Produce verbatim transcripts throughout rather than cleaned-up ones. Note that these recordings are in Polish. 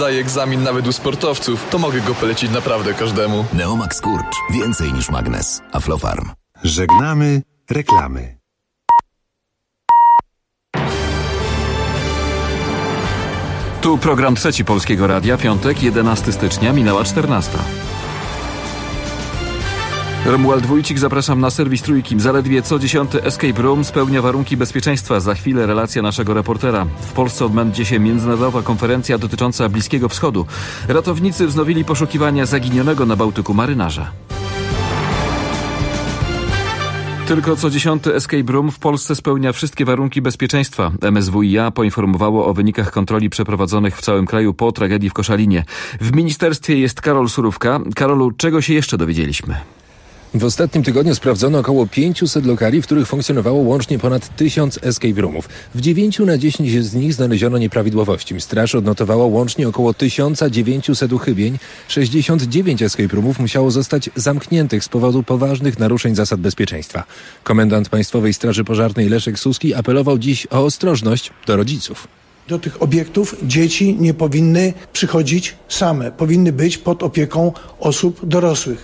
Daję egzamin nawet u sportowców, to mogę go polecić naprawdę każdemu. Neomax Kurcz. Więcej niż magnes. Aflofarm. Żegnamy reklamy. Tu program trzeci Polskiego Radia, piątek, jedenastego stycznia, minęła czternasta. Romuald Wójcik, zapraszam na serwis Trójki. Zaledwie co dziesiąty escape room spełnia warunki bezpieczeństwa. Za chwilę relacja naszego reportera. W Polsce odbędzie się międzynarodowa konferencja dotycząca Bliskiego Wschodu. Ratownicy wznowili poszukiwania zaginionego na Bałtyku marynarza. Tylko co dziesiąty escape room w Polsce spełnia wszystkie warunki bezpieczeństwa. M S W i A poinformowało o wynikach kontroli przeprowadzonych w całym kraju po tragedii w Koszalinie. W ministerstwie jest Karol Surówka. Karolu, czego się jeszcze dowiedzieliśmy? W ostatnim tygodniu sprawdzono około pięćset lokali, w których funkcjonowało łącznie ponad tysiąc escape roomów. W dziewięciu na dziesięć z nich znaleziono nieprawidłowości. Straż odnotowała łącznie około tysiąc dziewięćset uchybień. sześćdziesiąt dziewięć escape roomów musiało zostać zamkniętych z powodu poważnych naruszeń zasad bezpieczeństwa. Komendant Państwowej Straży Pożarnej Leszek Suski apelował dziś o ostrożność do rodziców. Do tych obiektów dzieci nie powinny przychodzić same. Powinny być pod opieką osób dorosłych.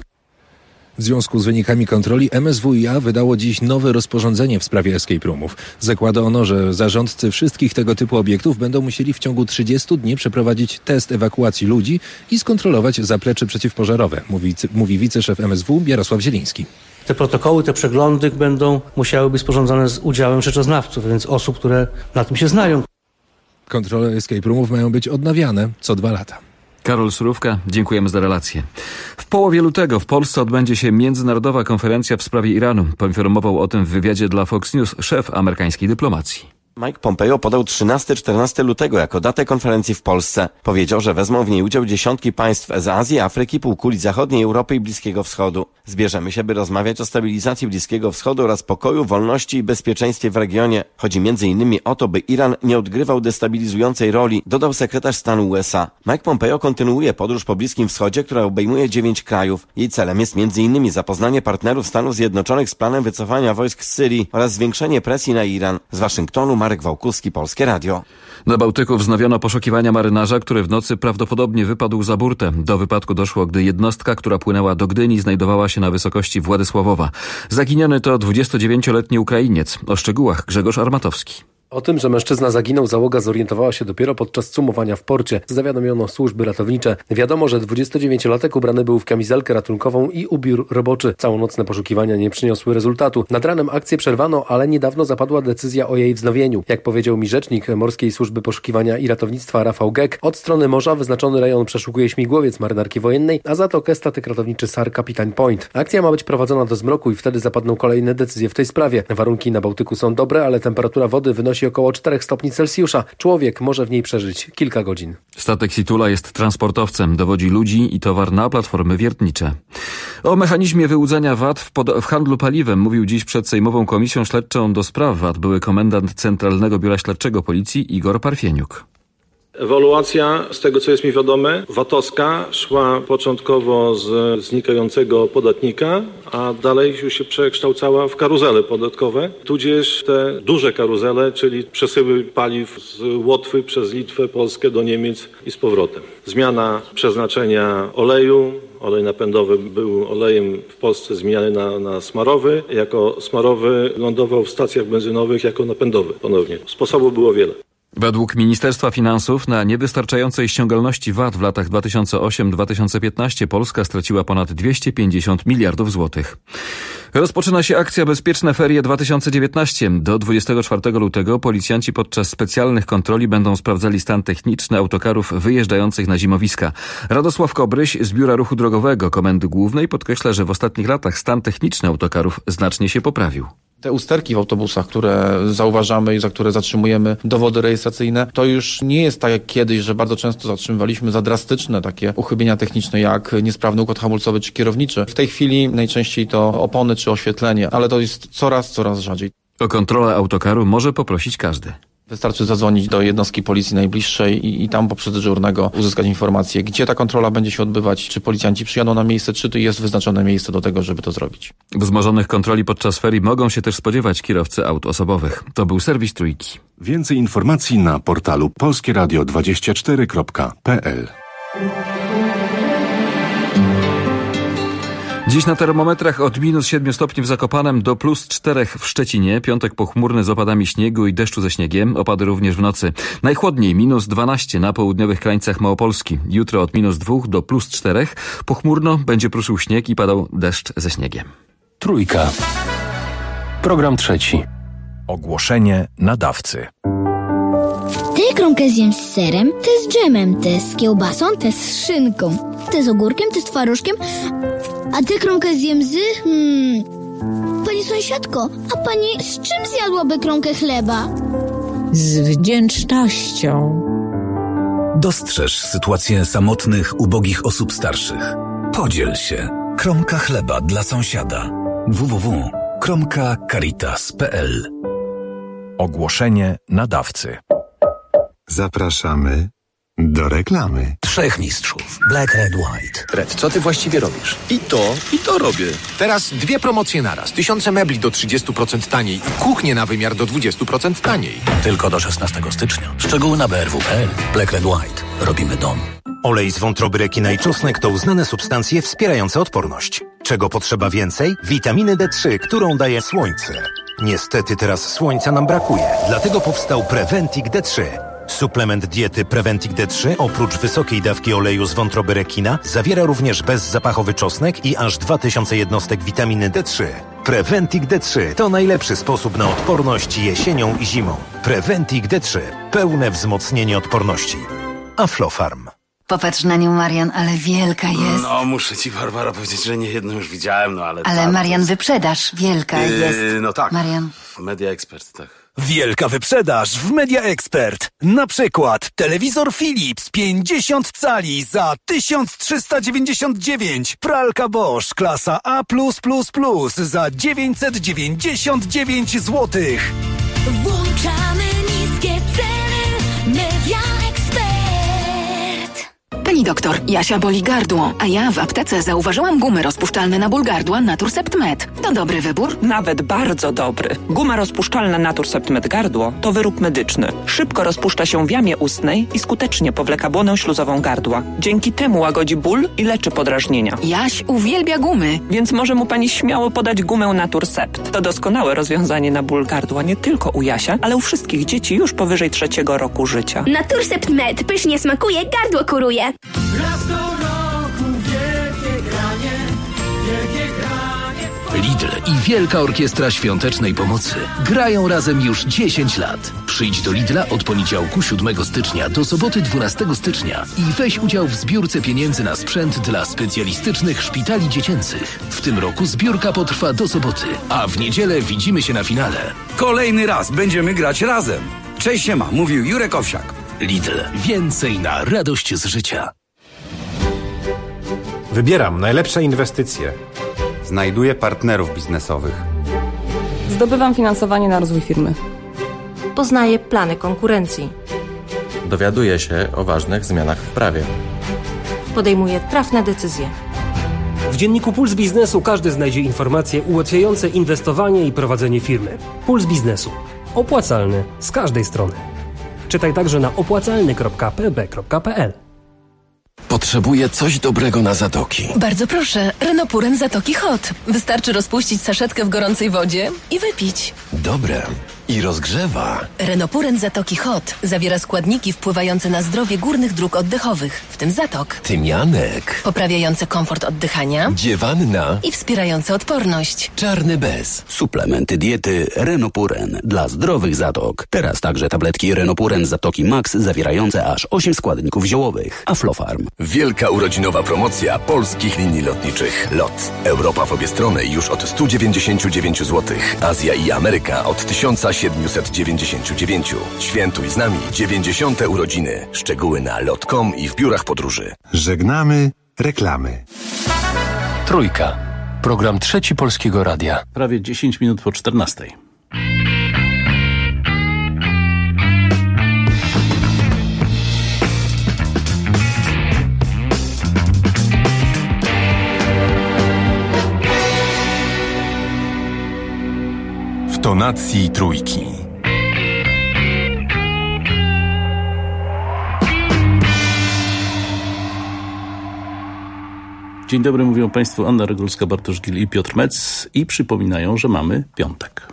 W związku z wynikami kontroli M S W i A wydało dziś nowe rozporządzenie w sprawie escape roomów. Zakłada ono, że zarządcy wszystkich tego typu obiektów będą musieli w ciągu trzydziestu dni przeprowadzić test ewakuacji ludzi i skontrolować zaplecze przeciwpożarowe, mówi, mówi wiceszef M S W Jarosław Zieliński. Te protokoły, te przeglądy będą musiały być sporządzane z udziałem rzeczoznawców, więc osób, które na tym się znają. Kontrole escape roomów mają być odnawiane co dwa lata. Karol Surówka, dziękujemy za relację. W połowie lutego w Polsce odbędzie się międzynarodowa konferencja w sprawie Iranu. Poinformował o tym w wywiadzie dla Fox News szef amerykańskiej dyplomacji. Mike Pompeo podał trzynastego czternastego lutego jako datę konferencji w Polsce. Powiedział, że wezmą w niej udział dziesiątki państw z Azji, Afryki, Półkuli Zachodniej, Europy i Bliskiego Wschodu. Zbierzemy się, by rozmawiać o stabilizacji Bliskiego Wschodu oraz pokoju, wolności i bezpieczeństwie w regionie. Chodzi między innymi o to, by Iran nie odgrywał destabilizującej roli, dodał sekretarz stanu U S A. Mike Pompeo kontynuuje podróż po Bliskim Wschodzie, która obejmuje dziewięć krajów. Jej celem jest między innymi zapoznanie partnerów Stanów Zjednoczonych z planem wycofania wojsk z Syrii oraz zwiększenie presji na Iran. Z Waszyngtonu Marek Wałkuski, Polskie Radio. Na Bałtyku wznowiono poszukiwania marynarza, który w nocy prawdopodobnie wypadł za burtę. Do wypadku doszło, gdy jednostka, która płynęła do Gdyni, znajdowała się na wysokości Władysławowa. Zaginiony to dwudziestodziewięcioletni Ukrainiec. O szczegółach Grzegorz Armatowski. O tym, że mężczyzna zaginął, załoga zorientowała się dopiero podczas cumowania w porcie. Zawiadomiono służby ratownicze. Wiadomo, że dwudziestodziewięciolatek ubrany był w kamizelkę ratunkową i ubiór roboczy. Całonocne poszukiwania nie przyniosły rezultatu. Nad ranem akcję przerwano, ale niedawno zapadła decyzja o jej wznowieniu. Jak powiedział mi rzecznik Morskiej Służby Poszukiwania i Ratownictwa Rafał Gek, od strony morza wyznaczony rejon przeszukuje śmigłowiec marynarki wojennej, a zatokę statek ratowniczy S A R Kapitan Point. Akcja ma być prowadzona do zmroku i wtedy zapadną kolejne decyzje w tej sprawie. Warunki na Bałtyku są dobre, ale temperatura wody wynosi około czterech stopni Celsjusza. Człowiek może w niej przeżyć kilka godzin. Statek Situla jest transportowcem. Dowodzi ludzi i towar na platformy wiertnicze. O mechanizmie wyłudzania V A T w, pod- w handlu paliwem mówił dziś przed Sejmową Komisją Śledczą do spraw V A T były komendant Centralnego Biura Śledczego Policji Igor Parfieniuk. Ewaluacja, z tego co jest mi wiadome, vatowska szła początkowo z znikającego podatnika, a dalej już się przekształcała w karuzele podatkowe, tudzież te duże karuzele, czyli przesyły paliw z Łotwy przez Litwę, Polskę do Niemiec i z powrotem. Zmiana przeznaczenia oleju. Olej napędowy był olejem w Polsce zmieniany na, na smarowy. Jako smarowy lądował w stacjach benzynowych jako napędowy ponownie. Sposobów było wiele. Według Ministerstwa Finansów na niewystarczającej ściągalności V A T w latach dwa tysiące ósmym do dwa tysiące piętnastego Polska straciła ponad dwieście pięćdziesiąt miliardów złotych. Rozpoczyna się akcja Bezpieczne Ferie dwa tysiące dziewiętnaście. Do dwudziestego czwartego lutego policjanci podczas specjalnych kontroli będą sprawdzali stan techniczny autokarów wyjeżdżających na zimowiska. Radosław Kobryś z Biura Ruchu Drogowego Komendy Głównej podkreśla, że w ostatnich latach stan techniczny autokarów znacznie się poprawił. Te usterki w autobusach, które zauważamy i za które zatrzymujemy dowody rejestracyjne, to już nie jest tak jak kiedyś, że bardzo często zatrzymywaliśmy za drastyczne takie uchybienia techniczne jak niesprawny układ hamulcowy czy kierowniczy. W tej chwili najczęściej to opony czy oświetlenie, ale to jest coraz, coraz rzadziej. O kontrolę autokaru może poprosić każdy. Wystarczy zadzwonić do jednostki policji najbliższej i, i tam poprzez dyżurnego uzyskać informację, gdzie ta kontrola będzie się odbywać, czy policjanci przyjadą na miejsce, czy to jest wyznaczone miejsce do tego, żeby to zrobić. Wzmożonych kontroli podczas ferii mogą się też spodziewać kierowcy aut osobowych. To był serwis Trójki. Więcej informacji na portalu polskie radio dwadzieścia cztery kropka p l. Dziś na termometrach od minus siedmiu stopni w Zakopanem do plus czterech w Szczecinie. Piątek pochmurny z opadami śniegu i deszczu ze śniegiem. Opady również w nocy. Najchłodniej minus dwanaście na południowych krańcach Małopolski. Jutro od minus dwóch do plus czterech. Pochmurno będzie pruszył śnieg i padał deszcz ze śniegiem. Trójka. Program trzeci. Ogłoszenie nadawcy. Tę kromkę zjem z serem, tę z dżemem, tę z kiełbasą, tę z szynką, tę z ogórkiem, tę z twarożkiem, a tę kromkę zjem z... Hmm, pani sąsiadko, a pani z czym zjadłaby kromkę chleba? Z wdzięcznością. Dostrzeż sytuację samotnych, ubogich osób starszych. Podziel się. Kromka chleba dla sąsiada. w w w kropka kromka caritas kropka p l. Ogłoszenie nadawcy. Zapraszamy do reklamy. Trzech mistrzów. Black, Red, White. Red, co ty właściwie robisz? I to, i to robię. Teraz dwie promocje naraz. Tysiące mebli do trzydziestu procent taniej i kuchnie na wymiar do dwudziestu procent taniej. Tylko do szesnastego stycznia. Szczegóły na b r w kropka p l. Black, Red, White. Robimy dom. Olej z wątroby rekina i czosnek to uznane substancje wspierające odporność. Czego potrzeba więcej? Witaminy D trzy, którą daje słońce. Niestety teraz słońca nam brakuje. Dlatego powstał Preventic D trzy. Suplement diety Preventic D trzy oprócz wysokiej dawki oleju z wątroby rekina zawiera również bezzapachowy czosnek i aż dwa tysiące jednostek witaminy D trzy. Preventic D trzy to najlepszy sposób na odporność jesienią i zimą. Preventic D trzy. Pełne wzmocnienie odporności. Aflofarm. Popatrz na nią, Marian, ale wielka jest. No, muszę ci, Barbara, powiedzieć, że nie jedną już widziałem, no ale... Ale ta, Marian, jest... wyprzedaż wielka yy, jest. No tak. Marian. Media Expert, tak. Wielka wyprzedaż w Media Expert. Na przykład telewizor Philips pięćdziesiąt cali za tysiąc trzysta dziewięćdziesiąt dziewięć. Pralka Bosch klasa A plus plus plus za dziewięćset dziewięćdziesiąt dziewięć złotych. Włączamy niskie ceny. Media Expert. Pani doktor, Jasia boli gardło, a ja w aptece zauważyłam gumy rozpuszczalne na ból gardła Naturcept Med. To dobry wybór? Nawet bardzo dobry. Guma rozpuszczalna Naturcept Med gardło to wyrób medyczny. Szybko rozpuszcza się w jamie ustnej i skutecznie powleka błonę śluzową gardła. Dzięki temu łagodzi ból i leczy podrażnienia. Jaś uwielbia gumy. Więc może mu pani śmiało podać gumę Naturcept. To doskonałe rozwiązanie na ból gardła nie tylko u Jasia, ale u wszystkich dzieci już powyżej trzeciego roku życia. Naturcept Med pysznie smakuje, gardło kuruje. Raz do roku wielkie granie, wielkie granie. Lidl i Wielka Orkiestra Świątecznej Pomocy grają razem już dziesięć lat. Przyjdź do Lidla od poniedziałku siódmego stycznia do soboty dwunastego stycznia i weź udział w zbiórce pieniędzy na sprzęt dla specjalistycznych szpitali dziecięcych. W tym roku zbiórka potrwa do soboty, a w niedzielę widzimy się na finale. Kolejny raz będziemy grać razem. Cześć siema, mówił Jurek Owsiak. Lidl. Więcej na radość z życia. Wybieram najlepsze inwestycje. Znajduję partnerów biznesowych. Zdobywam finansowanie na rozwój firmy. Poznaję plany konkurencji. Dowiaduję się o ważnych zmianach w prawie. Podejmuję trafne decyzje. W dzienniku Puls Biznesu każdy znajdzie informacje ułatwiające inwestowanie i prowadzenie firmy. Puls Biznesu. Opłacalny z każdej strony. Czytaj także na opłacalny kropka p b kropka p l. Potrzebuję coś dobrego na zatoki. Bardzo proszę, Renopuren Zatoki Hot. Wystarczy rozpuścić saszetkę w gorącej wodzie i wypić. Dobre. I rozgrzewa. Renopuren Zatoki Hot zawiera składniki wpływające na zdrowie górnych dróg oddechowych, w tym zatok. Tymianek. Poprawiające komfort oddychania. Dziewanna. I wspierające odporność. Czarny bez. Suplementy diety Renopuren dla zdrowych zatok. Teraz także tabletki Renopuren Zatoki Max zawierające aż osiem składników ziołowych. Aflofarm. Wielka urodzinowa promocja polskich linii lotniczych. LOT. Europa w obie strony już od stu dziewięćdziesięciu dziewięciu złotych. Azja i Ameryka od tysiąc siedemset dziewięćdziesiąt dziewięć. Świętuj z nami dziewięćdziesiąte urodziny. Szczegóły na lot kropka com i w biurach podróży. Żegnamy reklamy. Trójka. Program Trzeci Polskiego Radia. Prawie dziesięć minut po czternastej. tonacji trójki. Dzień dobry, mówią Państwu Anna Regulska-Bartosz-Gil i Piotr Metz i przypominają, że mamy piątek.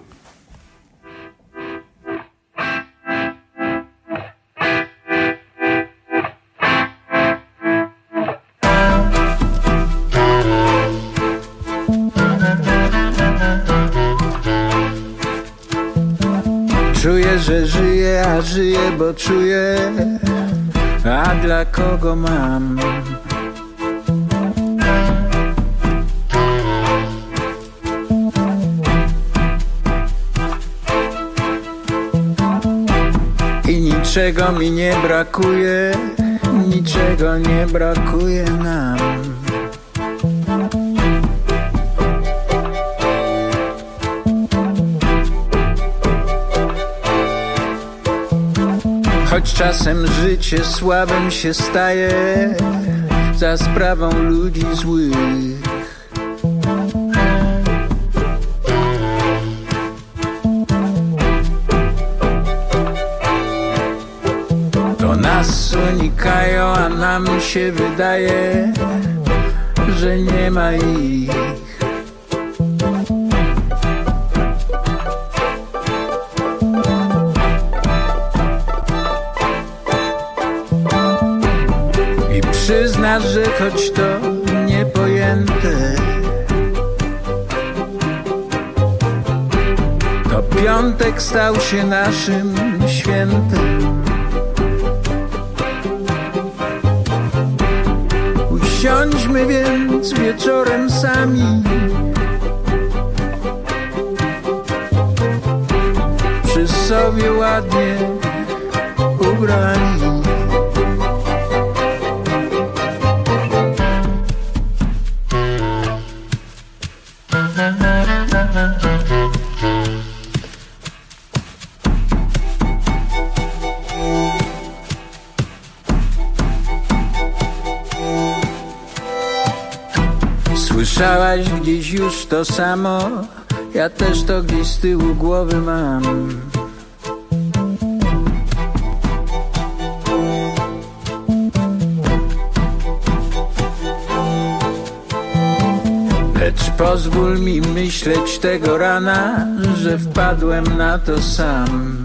Czuję, że żyję, a żyję, bo czuję, a dla kogo mam? I niczego mi nie brakuje, niczego nie brakuje nam. Choć czasem życie słabym się staje za sprawą ludzi złych. To nas unikają, a nam się wydaje, że nie ma ich. Przyznasz, że choć to niepojęte, to piątek stał się naszym świętem. Usiądźmy więc wieczorem sami przy sobie ładnie ubrani. Słyszałaś gdzieś już to samo, ja też to gdzieś z tyłu głowy mam. Lecz pozwól mi myśleć tego rana, że wpadłem na to sam.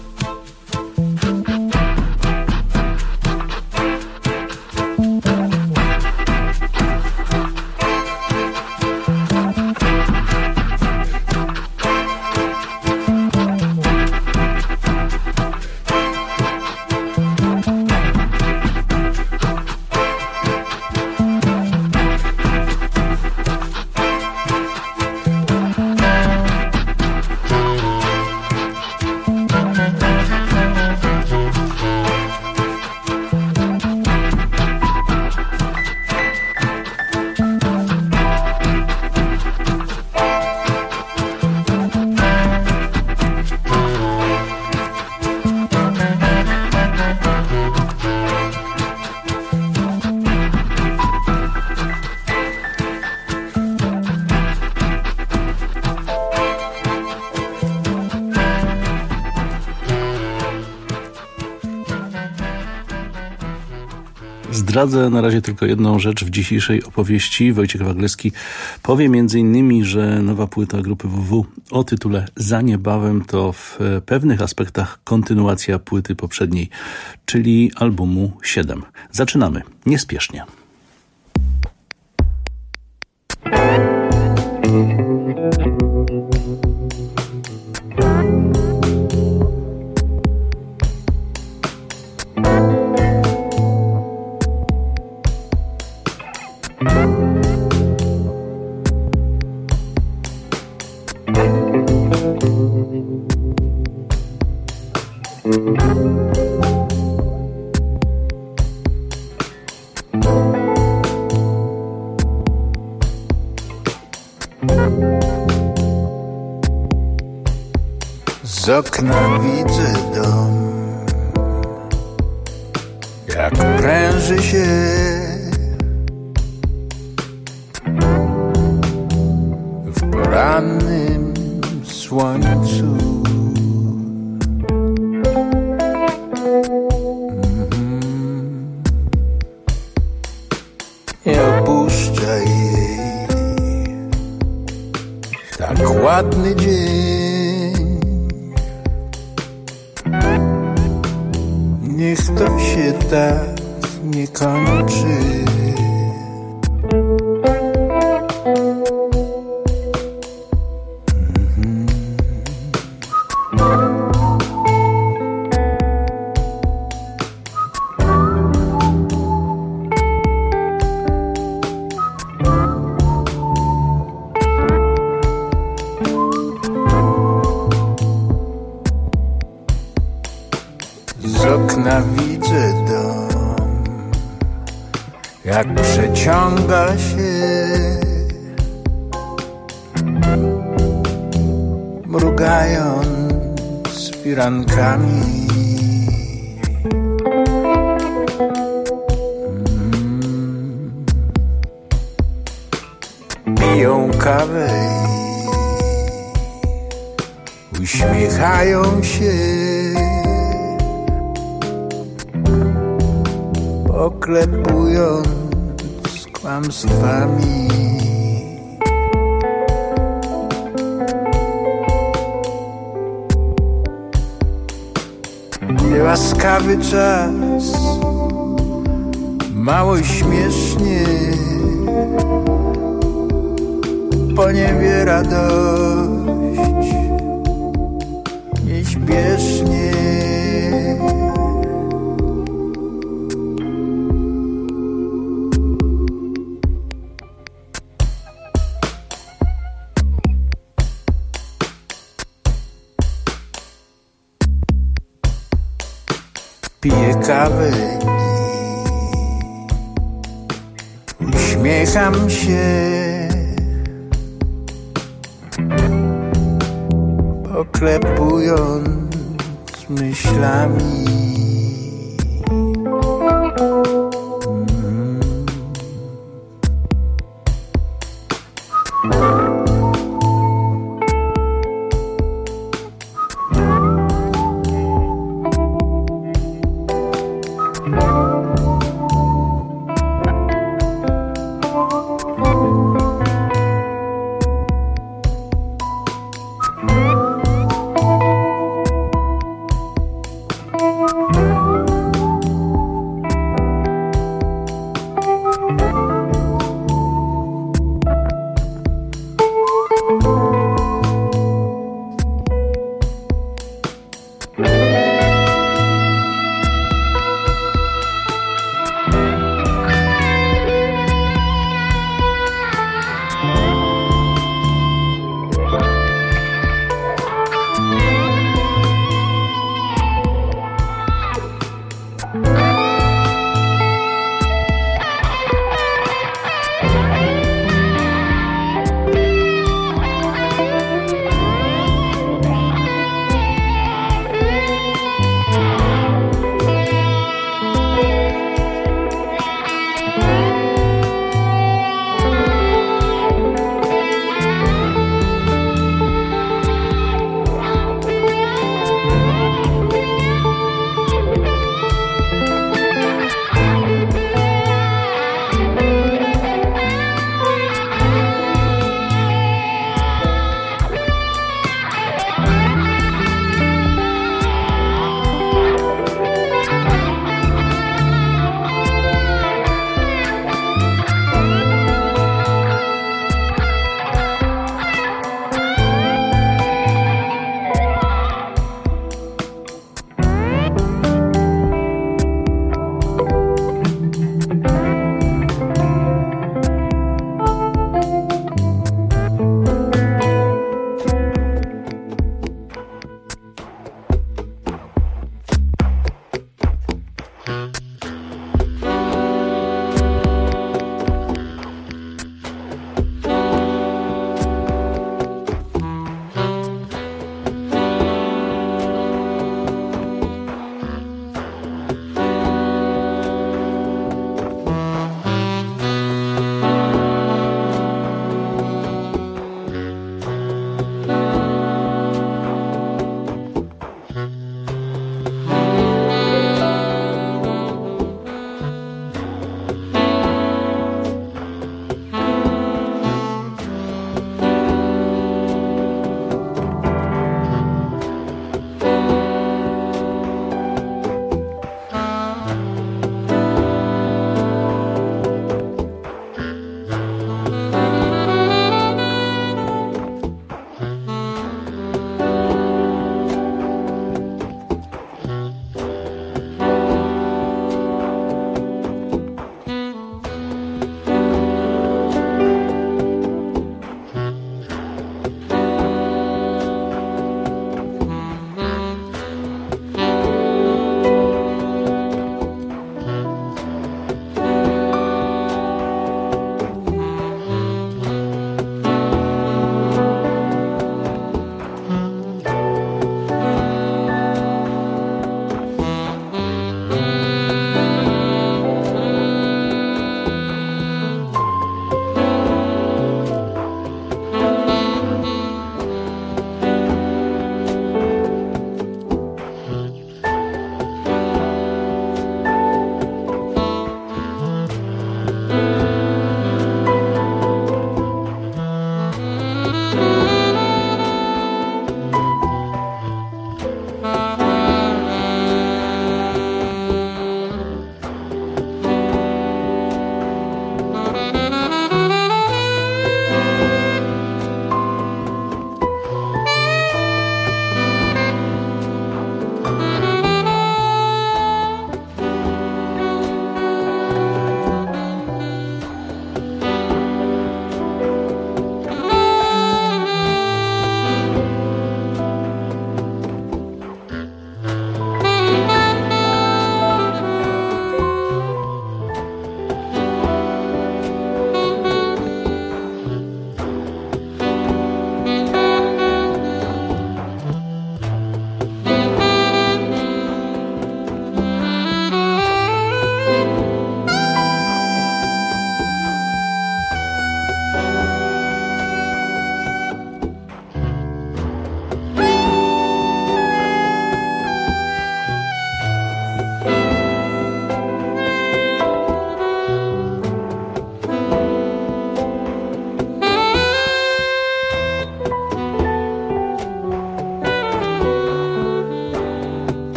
Zdradzę na razie tylko jedną rzecz w dzisiejszej opowieści. Wojciech Wagleski powie między innymi, że nowa płyta grupy W W o tytule Za niebawem to w pewnych aspektach kontynuacja płyty poprzedniej, czyli albumu siedem. Zaczynamy niespiesznie. Z okna widzę dom, jak pręży się w porannym słońcu. nie opuszczaj jej. Tak ładny dzień, niech to się tak nie kończy. Widzę dom, jak przeciąga się, mrugając firankami. Mm. Piją kawę i uśmiechają się, oklepując kłamstwami. Niełaskawy czas, mało śmiesznie poniewiera dość nieśpiesznie. Piję kawę i uśmiecham się, poklepując myślami.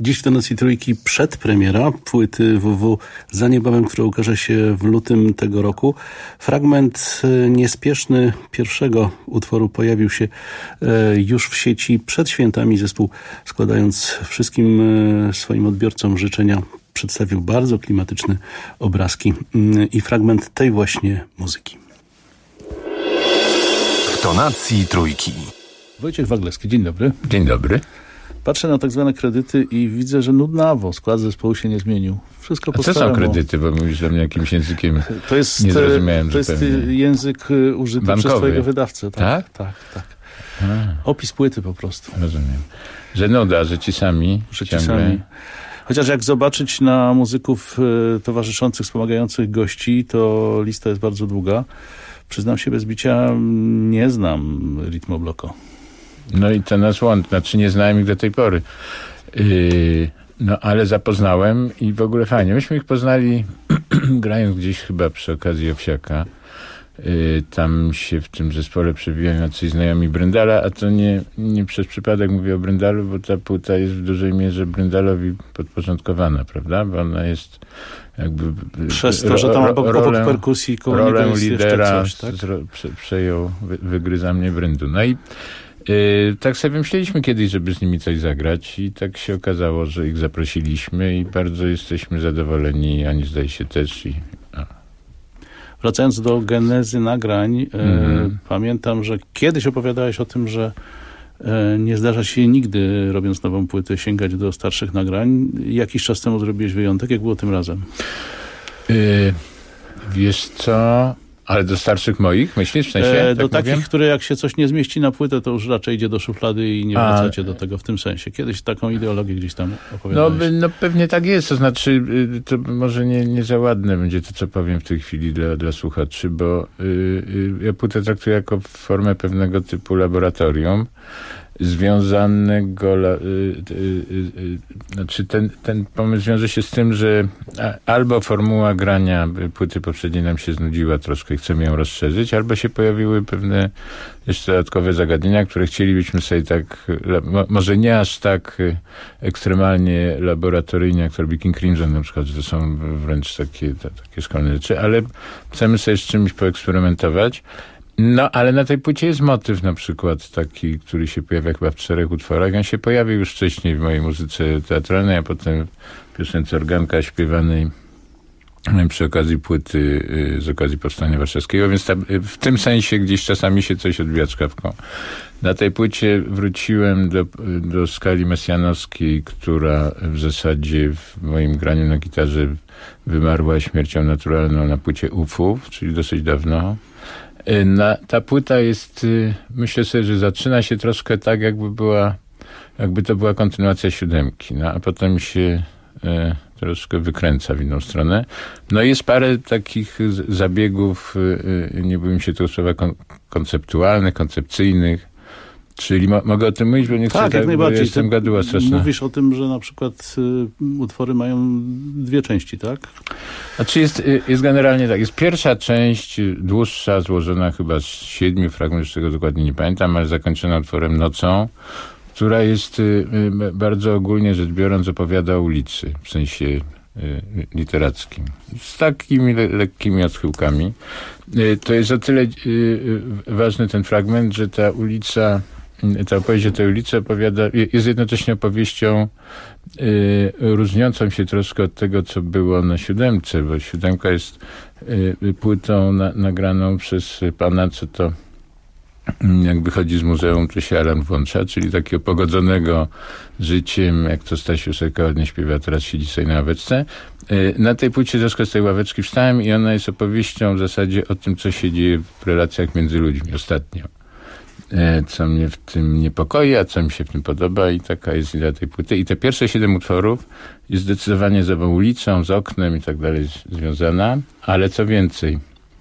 Dziś w tonacji Trójki przedpremiera płyty W W za niebawem, która ukaże się w lutym tego roku. Fragment niespieszny pierwszego utworu pojawił się już w sieci przed świętami. Zespół, składając wszystkim swoim odbiorcom życzenia, przedstawił bardzo klimatyczne obrazki i fragment tej właśnie muzyki. W tonacji Trójki. Wojciech Wagleski, dzień dobry. Dzień dobry. Patrzę na tak zwane kredyty i widzę, że nudnawo. Skład zespołu się nie zmienił. Wszystko po A co staremu. są kredyty, bo mówisz do mnie jakimś językiem. To jest, nie zrozumiałem to jest zupełnie. język użyty bankowy. Przez twojego wydawcę. Tak? Tak, tak. tak. A. Opis płyty po prostu. Rozumiem. Że nuda, że ci sami. Że ci sami. Chociaż jak zobaczyć na muzyków y, towarzyszących, wspomagających gości, to lista jest bardzo długa. Przyznam się bez bicia, nie znam Rytmo Bloko. No i to nas łączy. Znaczy nie znałem ich do tej pory. Yy, no ale zapoznałem i w ogóle fajnie. Myśmy ich poznali grając gdzieś chyba przy okazji Owsiaka. Yy, tam się w tym zespole przewijają jacyś znajomi Bryndala, a to nie, nie przez przypadek mówię o Bryndalu, bo ta płyta jest w dużej mierze Bryndalowi podporządkowana, prawda? Bo ona jest jakby... Przez to, że tam obok, rolę, obok perkusji koło rolę jest lidera coś, tak? zro, prze, przejął, wy, wygryza mnie Bryndu. No i Yy, tak sobie myśleliśmy kiedyś, żeby z nimi coś zagrać i tak się okazało, że ich zaprosiliśmy i bardzo jesteśmy zadowoleni, ani zdaje się też. I, a. Wracając do genezy nagrań, mm-hmm. e, pamiętam, że kiedyś opowiadałeś o tym, że e, nie zdarza się nigdy, robiąc nową płytę, sięgać do starszych nagrań. Jakiś czas temu zrobiłeś wyjątek. Jak było tym razem? Yy, wiesz co... Ale do starszych moich, myślisz? W sensie, e, tak do takich, mówię? które jak się coś nie zmieści na płytę, to już raczej idzie do szuflady i nie A, wracacie do tego w tym sensie. Kiedyś taką ideologię gdzieś tam opowiadałeś. No, no pewnie tak jest, to znaczy to może nie, nie za ładne będzie to, co powiem w tej chwili dla, dla słuchaczy, bo y, y, ja płytę traktuję jako formę pewnego typu laboratorium związanego, y, y, y, y, znaczy ten, ten pomysł wiąże się z tym, że a, albo formuła grania płyty poprzedniej nam się znudziła troszkę i chcemy ją rozszerzyć, albo się pojawiły pewne jeszcze dodatkowe zagadnienia, które chcielibyśmy sobie tak, mo, może nie aż tak ekstremalnie laboratoryjnie, jak to robi King Crimson na przykład, że to są wręcz takie, ta, takie szkolne rzeczy, ale chcemy sobie z czymś poeksperymentować. No, ale na tej płycie jest motyw na przykład taki, który się pojawia chyba w czterech utworach. On się pojawił już wcześniej w mojej muzyce teatralnej, a potem w piosence Organka śpiewanej przy okazji płyty z okazji Powstania Warszawskiego, więc ta, w tym sensie gdzieś czasami się coś odbija czkawką. Na tej płycie wróciłem do, do skali mesjanowskiej, która w zasadzie w moim graniu na gitarze wymarła śmiercią naturalną na płycie Ufów, czyli dosyć dawno. Na, ta płyta jest, myślę sobie, że zaczyna się troszkę tak, jakby była, jakby to była kontynuacja siódemki, no, a potem się e, troszkę wykręca w inną stronę. No jest parę takich zabiegów, e, nie bójmy się tego słowa, kon, konceptualnych, koncepcyjnych. Czyli mo- mogę o tym mówić, bo nie chcę, tak, jak najbardziej. Jestem gaduła straszna. Mówisz o tym, że na przykład y, utwory mają dwie części, tak? Znaczy jest, jest generalnie tak. Jest pierwsza część, dłuższa, złożona chyba z siedmiu fragmentów, czego dokładnie nie pamiętam, ale zakończona utworem Nocą, która jest y, bardzo ogólnie rzecz biorąc opowiada o ulicy, w sensie y, literackim. Z takimi le- lekkimi odchyłkami. Y, to jest o tyle y, y, ważny ten fragment, że ta ulica Ta opowieść o tej ulicy opowiada, jest jednocześnie opowieścią y, różniącą się troszkę od tego, co było na siódemce, bo siódemka jest y, płytą na, nagraną przez pana, co to jak wychodzi z muzeum, to się alarm włącza, czyli takiego pogodzonego życiem, jak to Stasiu Sojka ładnie śpiewa, teraz siedzi sobie na ławeczce. Y, na tej płycie troszkę z tej ławeczki wstałem i ona jest opowieścią w zasadzie o tym, co się dzieje w relacjach między ludźmi ostatnio. Co mnie w tym niepokoi, a co mi się w tym podoba i taka jest idea tej płyty. I te pierwsze siedem utworów jest zdecydowanie z ową ulicą, z oknem i tak dalej związana, ale co więcej,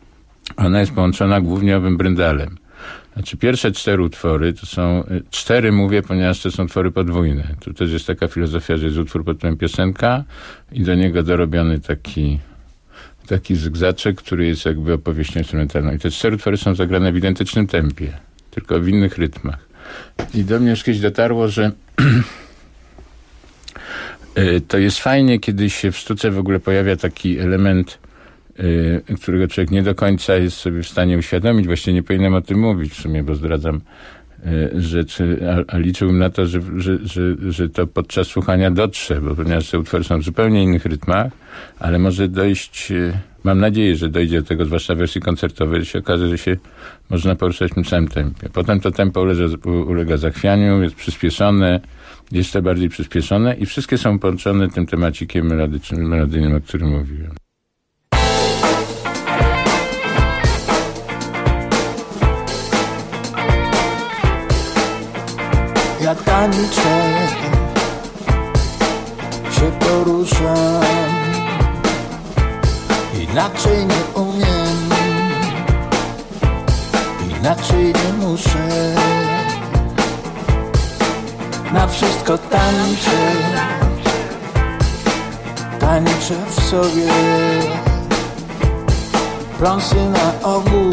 ona jest połączona głównie owym Bryndalem. Znaczy pierwsze cztery utwory to są, cztery mówię, ponieważ to są utwory podwójne. Tu też jest taka filozofia, że jest utwór pod tytułem piosenka i do niego dorobiony taki taki zygzaczek, który jest jakby opowieścią instrumentalną. I te cztery utwory są zagrane w identycznym tempie, tylko w innych rytmach. I do mnie już kiedyś dotarło, że To jest fajnie, kiedy się w sztuce w ogóle pojawia taki element, którego człowiek nie do końca jest sobie w stanie uświadomić. Właściwie nie powinienem o tym mówić w sumie, bo zdradzam rzeczy, a, a liczyłbym na to, że, że, że, że to podczas słuchania dotrze, bo ponieważ te utwory są w zupełnie innych rytmach, ale może dojść, mam nadzieję, że dojdzie do tego, zwłaszcza w wersji koncertowej, że się okaże, że się można poruszać w tym samym tempie. Potem to tempo ulega, ulega zachwianiu, jest przyspieszone, jeszcze bardziej przyspieszone i wszystkie są połączone tym temacikiem melodycznym, melodyjnym, o którym mówiłem. Ja tańczę, się poruszam, inaczej nie umiem, inaczej nie muszę. Na wszystko tańczę, tańczę w sobie, pląsy na ogół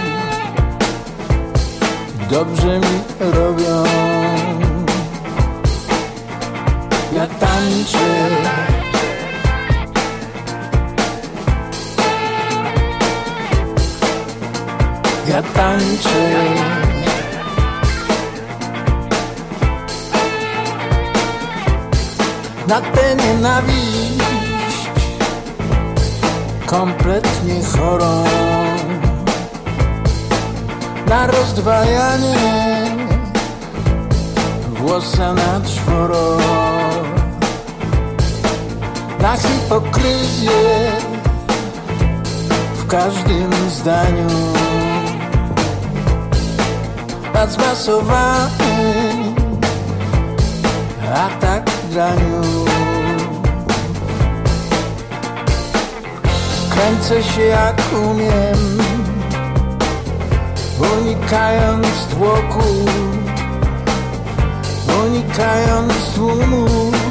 dobrze mi robią. Ja tańczę, ja tańczę, na tę nienawiść kompletnie chorą, na rozdwajanie włosa na czworo, na hipokryzję w każdym zdaniu, na zmasowany atak graniu. Kręcę się jak umiem, unikając tłoku, unikając tłumu,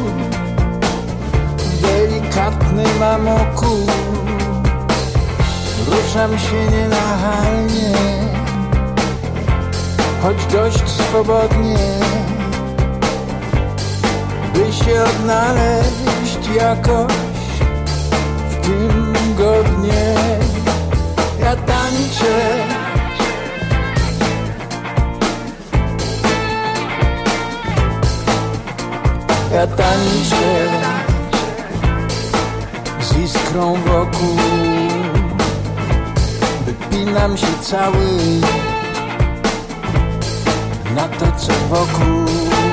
w delikatnym amoku. Ruszam się nienachalnie, choć dość swobodnie, by się odnaleźć jakoś w tym godnie. Ja tańczę, ja tańczę z iskrą wokół, wypinam się cały na to, co wokół.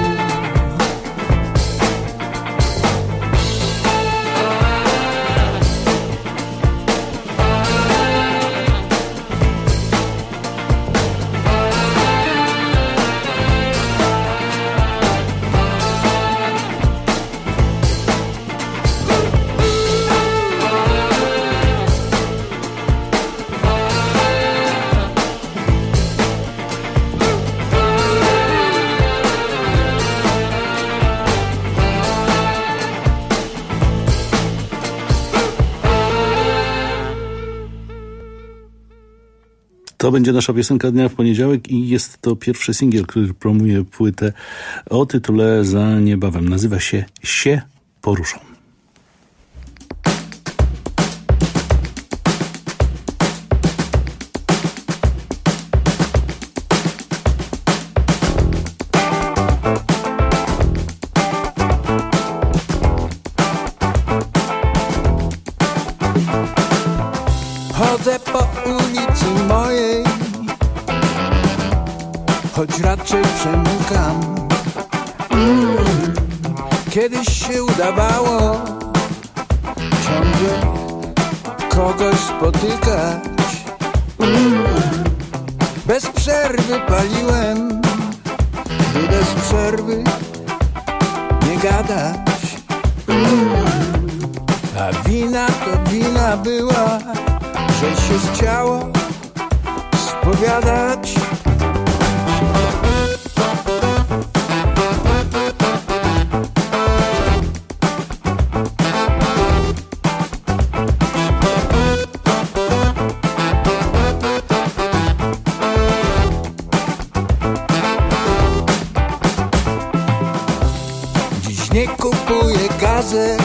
To będzie nasza piosenka dnia w poniedziałek i jest to pierwszy singiel, który promuje płytę o tytule Za niebawem. Nazywa się Się poruszą. Chodzę po ulicy mojej, choć raczej przemykam. Mm. Kiedyś się udawało ciągle kogoś spotykać. Mm. Bez przerwy paliłem, by bez przerwy nie gadać. Mm. A wina to wina była, że się chciało spowiadać. Dziś nie kupuję gazet, gazet,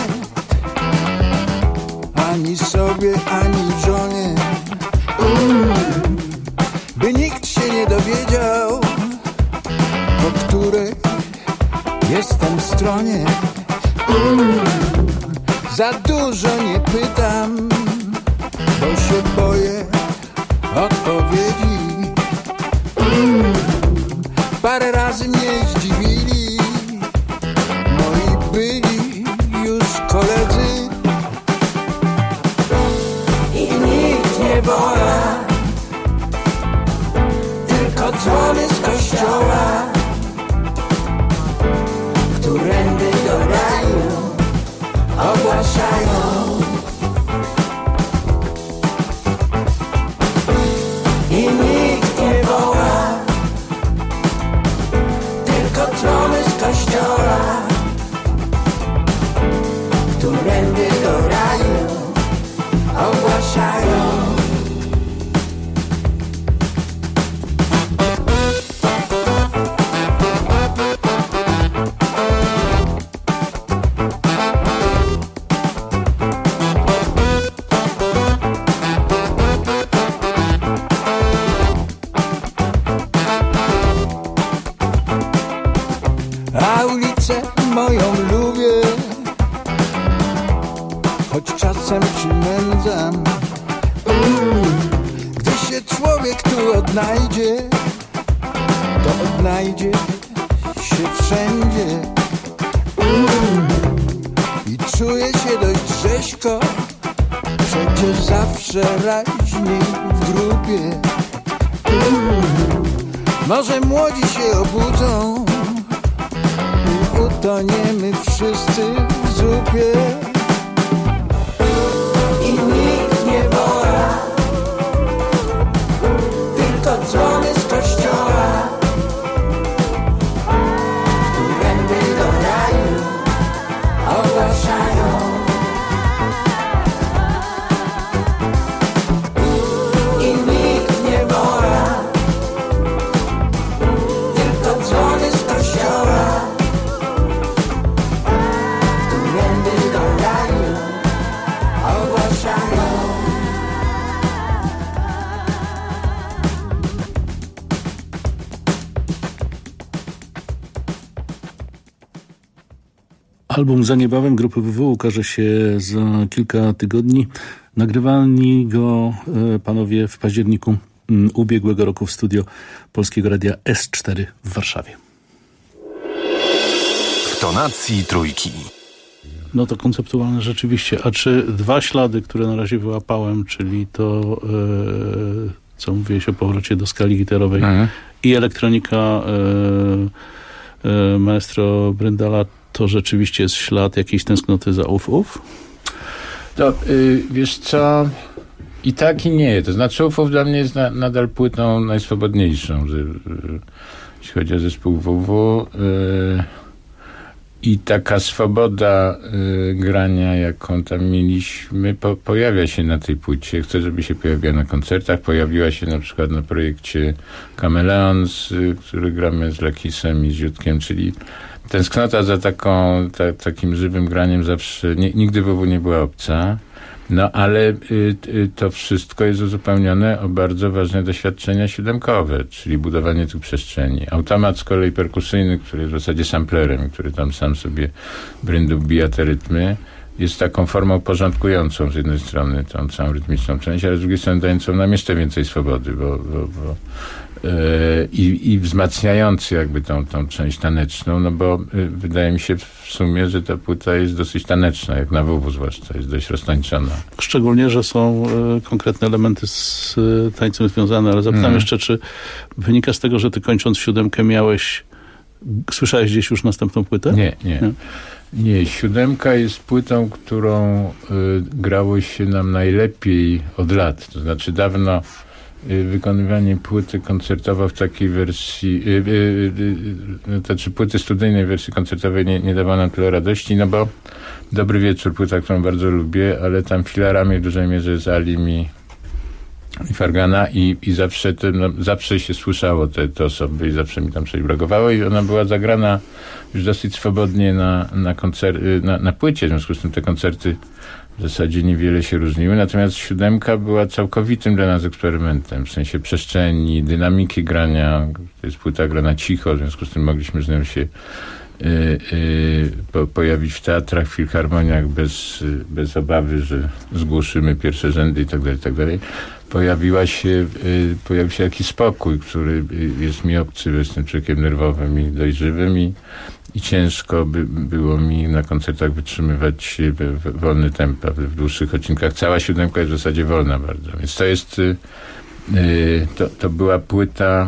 ani sobie, ani żonie, mm. by nikt się nie dowiedział, po której jestem stronie. mm. Za dużo nie pytam, bo się boję odpowiedzi. mm. Parę razy mnie zdziwili moi byli już koledzy i nikt nie woła, tylko dzwony z kościoła, którędy do raju ogłaszają. I nikt nie woła, tylko dzwony z kościoła, którędy do raju ogłaszają. A ulicę moją lubię, choć czasem przymędzam. mm. Gdy się człowiek tu odnajdzie, to odnajdzie się wszędzie. mm. I czuje się dość rzeźko, przecież zawsze raźniej w grupie. mm. Może młodzi się obudzą, utoniemy wszyscy w zupie. I nikt nie woła, tylko dzwony z kościoła, którędy do raju ogłaszają. I nikt nie woła, tylko dzwony z kościoła, Album za niebawem grupy W W ukaże się za kilka tygodni. Nagrywali go panowie w październiku ubiegłego roku w studio Polskiego Radia S cztery w Warszawie. W tonacji trójki. No to konceptualne rzeczywiście. A czy dwa ślady, które na razie wyłapałem, czyli to, e, co mówiłeś o powrocie do skali gitarowej mhm. i elektronika e, e, maestro Bryndala, to rzeczywiście jest ślad jakiejś tęsknoty za uf uf? To yy, wiesz co, i tak i nie. To znaczy uf uf dla mnie jest na, nadal płytą najswobodniejszą, że, yy, jeśli chodzi o zespół W W. Yy, I taka swoboda y, grania, jaką tam mieliśmy, po, pojawia się na tej płycie. Chcę, żeby się pojawiła na koncertach. Pojawiła się na przykład na projekcie Chameleons, y, który gramy z Lakisem i z Ziutkiem, czyli tęsknota za taką, ta, takim żywym graniem zawsze, nie, nigdy W W nie była obca. No ale y, y, to wszystko jest uzupełnione o bardzo ważne doświadczenia siódemkowe, czyli budowanie tych przestrzeni. Automat z kolei perkusyjny, który jest w zasadzie samplerem, który tam sam sobie Bryndu wbija te rytmy, jest taką formą porządkującą z jednej strony tą całą rytmiczną część, ale z drugiej strony dającą nam jeszcze więcej swobody, bo, bo, bo yy, i, i wzmacniający jakby tą, tą część taneczną, no bo yy, wydaje mi się w sumie, że ta płyta jest dosyć taneczna, jak na W W zwłaszcza, jest dość roztańczona. Szczególnie, że są y, konkretne elementy z y, tańcem związane, ale zapytam mm. jeszcze, czy wynika z tego, że ty kończąc siódemkę miałeś, słyszałeś gdzieś już następną płytę? Nie, nie. nie? Nie, siódemka jest płytą, którą y, grało się nam najlepiej od lat. To znaczy dawno y, wykonywanie płyty koncertowej w takiej wersji, y, y, y, y, to znaczy płyty studyjnej wersji koncertowej nie, nie dawało nam tyle radości, no bo Dobry Wieczór, płyta, którą bardzo lubię, ale tam filarami w dużej mierze jest Alim i, i Fargana i, i zawsze, te, no, zawsze się słyszało te, te osoby i zawsze mi tam coś brakowało i ona była zagrana już dosyć swobodnie na, na, koncer- na, na płycie, w związku z tym te koncerty w zasadzie niewiele się różniły, natomiast siódemka była całkowitym dla nas eksperymentem, w sensie przestrzeni, dynamiki grania. To jest płyta grana cicho, w związku z tym mogliśmy z nią się y, y, po, pojawić w teatrach, w filharmoniach bez, bez obawy, że zgłuszymy pierwsze rzędy i tak dalej, i tak dalej. Pojawiła się, y, pojawił się jakiś spokój, który jest mi obcy, bo jestem człowiekiem nerwowym i dojrzywym i I ciężko by było mi na koncertach wytrzymywać wolny tempa w dłuższych odcinkach. Cała siódemka jest w zasadzie wolna bardzo. Więc to jest, to, to była płyta,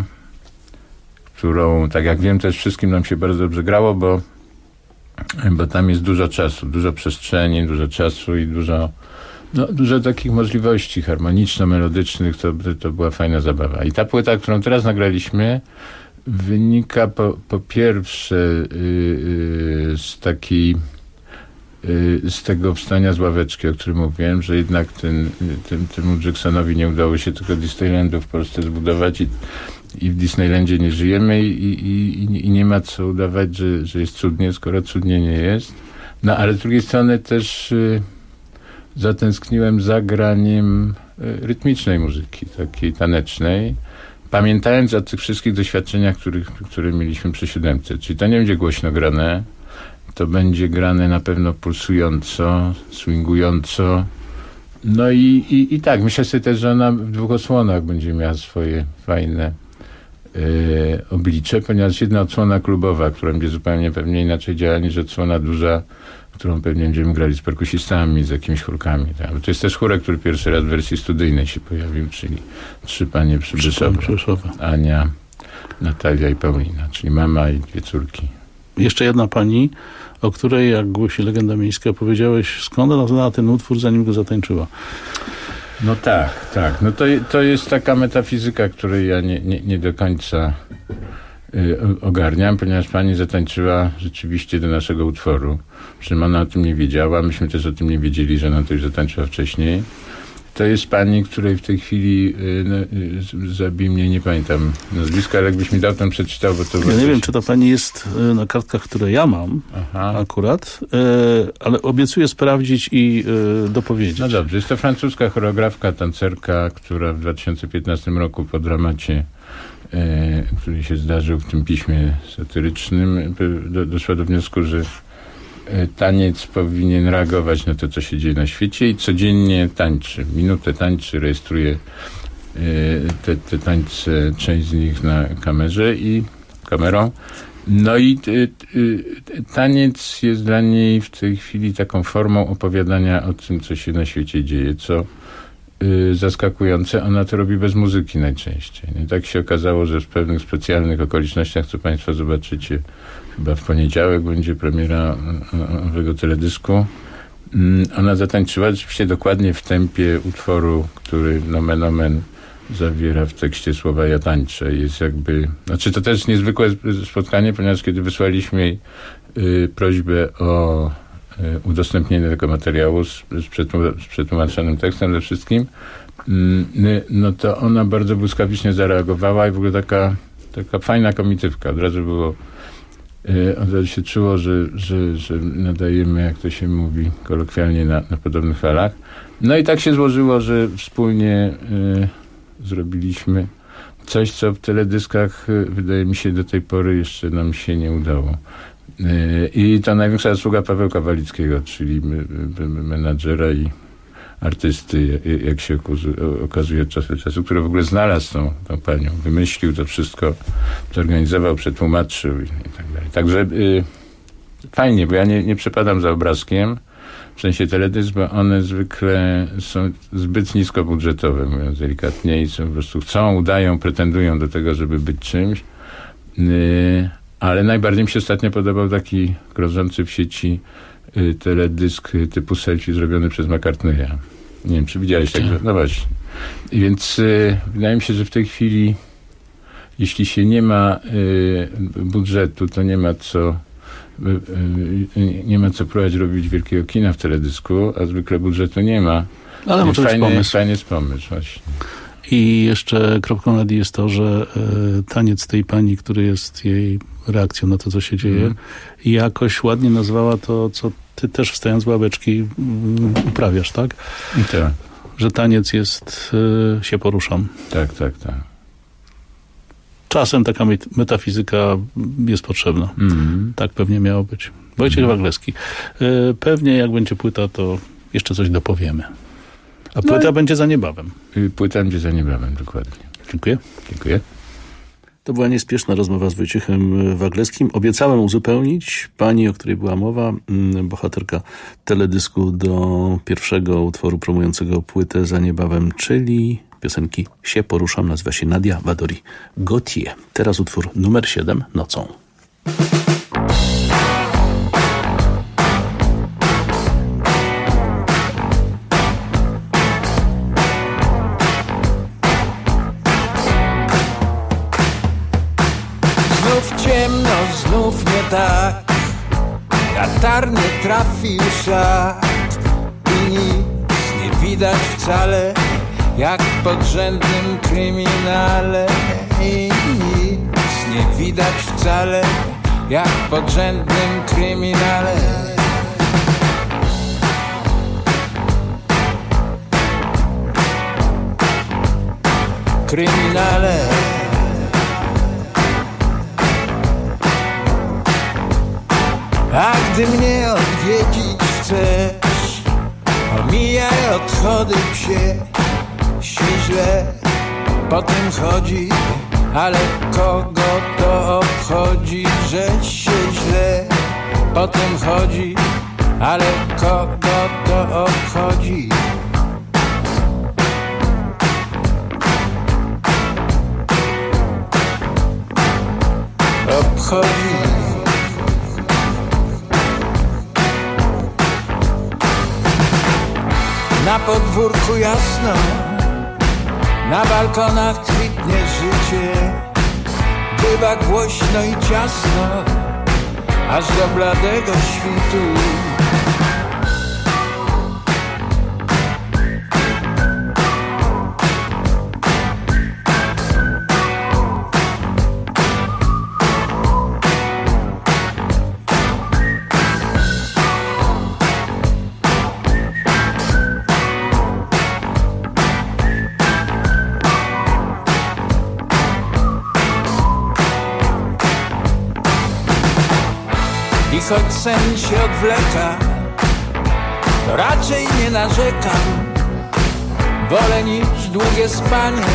którą, tak jak wiem, też wszystkim nam się bardzo dobrze grało, bo, bo tam jest dużo czasu, dużo przestrzeni, dużo czasu i dużo, no, dużo takich możliwości harmoniczno-melodycznych. To, to była fajna zabawa. I ta płyta, którą teraz nagraliśmy, wynika po, po pierwsze yy, yy, z takiej yy, z tego wstania z ławeczki, o którym mówiłem, że jednak ten, ten, temu Jacksonowi nie udało się tylko Disneylandu w Polsce zbudować i, i w Disneylandzie nie żyjemy i, i, i, i nie ma co udawać, że, że jest cudnie, skoro cudnie nie jest. No ale z drugiej strony też yy, zatęskniłem za graniem yy, rytmicznej muzyki, takiej tanecznej, pamiętając o tych wszystkich doświadczeniach, których, które mieliśmy przy siódemce. Czyli to nie będzie głośno grane, to będzie grane na pewno pulsująco, swingująco. No i, i, i tak, myślę sobie też, że ona w dwóch odsłonach będzie miała swoje fajne e, oblicze, ponieważ jedna odsłona klubowa, która będzie zupełnie pewnie inaczej działała niż odsłona duża, którą pewnie będziemy grali z perkusistami, z jakimiś chórkami. Tak? To jest też chórek, który pierwszy raz w wersji studyjnej się pojawił, czyli trzy panie Przybyszowe. Ania, Natalia i Paulina, czyli mama i dwie córki. Jeszcze jedna pani, o której, jak głosi legenda miejska, powiedziałeś, skąd ona znała ten utwór, zanim go zatańczyła. No tak, tak. No to, to jest taka metafizyka, której ja nie, nie, nie do końca y, ogarniam, ponieważ pani zatańczyła rzeczywiście do naszego utworu. Przy czym ona o tym nie wiedziała, myśmy też o tym nie wiedzieli, że ona to już zatańczyła wcześniej. To jest pani, której w tej chwili y, no, y, zabij mnie, nie pamiętam nazwiska, ale jakbyś mi dał, tam przeczytał, bo to... Ja nie wiem, czy ta pani jest y, na kartkach, które ja mam. Aha. Akurat, y, ale obiecuję sprawdzić i y, dopowiedzieć. No dobrze, jest to francuska choreografka, tancerka, która w dwa tysiące piętnastym roku po dramacie, y, który się zdarzył w tym piśmie satyrycznym, y, do, doszła do wniosku, że taniec powinien reagować na to, co się dzieje na świecie i codziennie tańczy. Minutę tańczy, rejestruje te, te tańce, część z nich na kamerze i kamerą. No i taniec jest dla niej w tej chwili taką formą opowiadania o tym, co się na świecie dzieje, co zaskakujące, ona to robi bez muzyki najczęściej. I tak się okazało, że w pewnych specjalnych okolicznościach, co państwo zobaczycie, chyba w poniedziałek będzie premiera nowego teledysku. Ona zatańczyła rzeczywiście dokładnie w tempie utworu, który nomen omen zawiera w tekście słowa ja tańczę. Jest jakby, znaczy to też niezwykłe spotkanie, ponieważ kiedy wysłaliśmy jej y, prośbę o y, udostępnienie tego materiału z, z, przetłum- z przetłumaczonym tekstem ze wszystkim, y, no to ona bardzo błyskawicznie zareagowała i w ogóle taka, taka fajna komitywka. Od razu było Od razu się czuło, że, że, że nadajemy, jak to się mówi kolokwialnie, na, na podobnych falach. No i tak się złożyło, że wspólnie y, zrobiliśmy coś, co w teledyskach, y, wydaje mi się, do tej pory jeszcze nam się nie udało. Y, I to największa zasługa Pawełka Walickiego, czyli my, my, my, menadżera i artysty, jak się okazuje od czasu do czasu, który w ogóle znalazł tą, tą panią, wymyślił to wszystko, zorganizował, przetłumaczył i, i tak dalej. Także y, fajnie, bo ja nie, nie przepadam za obrazkiem, w sensie teledysk, bo one zwykle są zbyt niskobudżetowe, mówiąc delikatnie, i są po prostu chcą, udają, pretendują do tego, żeby być czymś. Y, ale najbardziej mi się ostatnio podobał taki krążący w sieci teledysk typu selfie zrobiony przez McCartneya. Nie wiem, czy widziałeś tego? No właśnie. I więc y, wydaje mi się, że w tej chwili, jeśli się nie ma y, budżetu, to nie ma co y, y, nie ma co próbować robić wielkiego kina w teledysku, a zwykle budżetu nie ma. Ale może fajny, pomysł. Fajny jest pomysł, właśnie. I jeszcze kropką nad i jest to, że y, taniec tej pani, który jest jej reakcją na to, co się dzieje, mm. jakoś ładnie nazwała to, co ty też wstając z ławeczki um, uprawiasz, tak? Tak. Że taniec jest, y, się poruszam. Tak, tak, tak. Czasem taka metafizyka jest potrzebna. Mm. Tak pewnie miało być. Wojciech mm. Wagleski. Y, pewnie jak będzie płyta, to jeszcze coś dopowiemy. A płyta no, będzie za niebawem. Płyta będzie za niebawem, dokładnie. Dziękuję. Dziękuję. To była niespieszna rozmowa z Wojciechem Wagleskim. Obiecałem uzupełnić pani, o której była mowa, bohaterka teledysku do pierwszego utworu promującego płytę za niebawem, czyli piosenki Się poruszam, nazywa się Nadia Wadori Gautier. Teraz utwór numer siedem, Nocą. Znów nie tak, latarnie trafił szlak i nic nie widać wcale, jak w podrzędnym kryminale. I nic nie widać wcale, jak w podrzędnym kryminale. Kryminale. A gdy mnie odwiedzić chcesz, omijaj odchody psie. Się źle po tym chodzi, ale kogo to obchodzi, że się źle po tym chodzi, ale kogo to obchodzi. Obchodzi. Na podwórku jasno, na balkonach kwitnie życie. Bywa głośno i ciasno, aż do bladego świtu. Choć sen się odwleka, to raczej nie narzekam. Wolę niż długie spanie,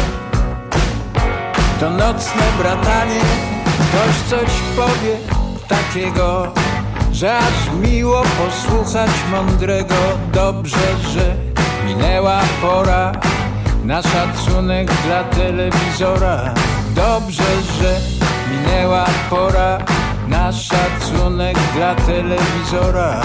to nocne bratanie. Ktoś coś powie takiego, że aż miło posłuchać mądrego. Dobrze, że minęła pora na szacunek dla telewizora. Dobrze, że minęła pora na szacunek dla telewizora.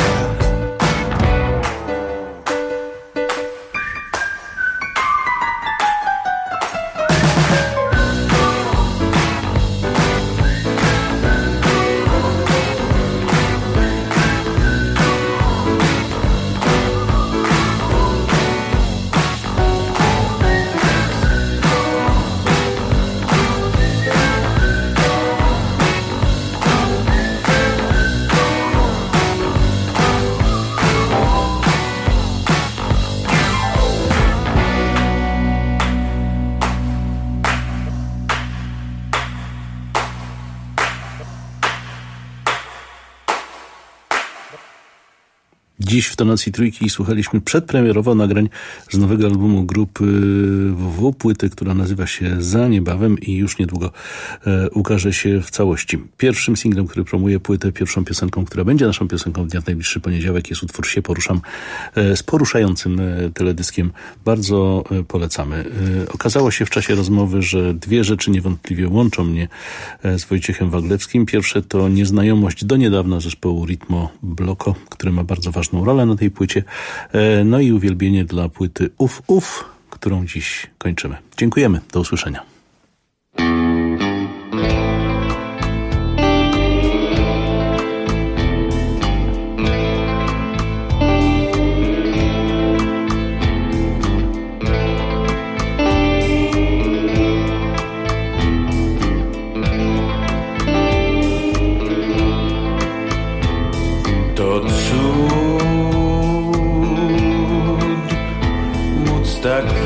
Dziś w tonacji Trójki słuchaliśmy przedpremierowo nagrań z nowego albumu grupy W W, płyty, która nazywa się Za niebawem i już niedługo e, ukaże się w całości. Pierwszym singlem, który promuje płytę, pierwszą piosenką, która będzie naszą piosenką w dnia w najbliższy poniedziałek, jest utwór Się poruszam e, z poruszającym e, teledyskiem. Bardzo e, polecamy. E, okazało się w czasie rozmowy, że dwie rzeczy niewątpliwie łączą mnie e, z Wojciechem Waglewskim. Pierwsze to nieznajomość do niedawna zespołu Ritmo Bloko, który ma bardzo ważną rolę na tej płycie, no i uwielbienie dla płyty Uf Uf, którą dziś kończymy. Dziękujemy, do usłyszenia.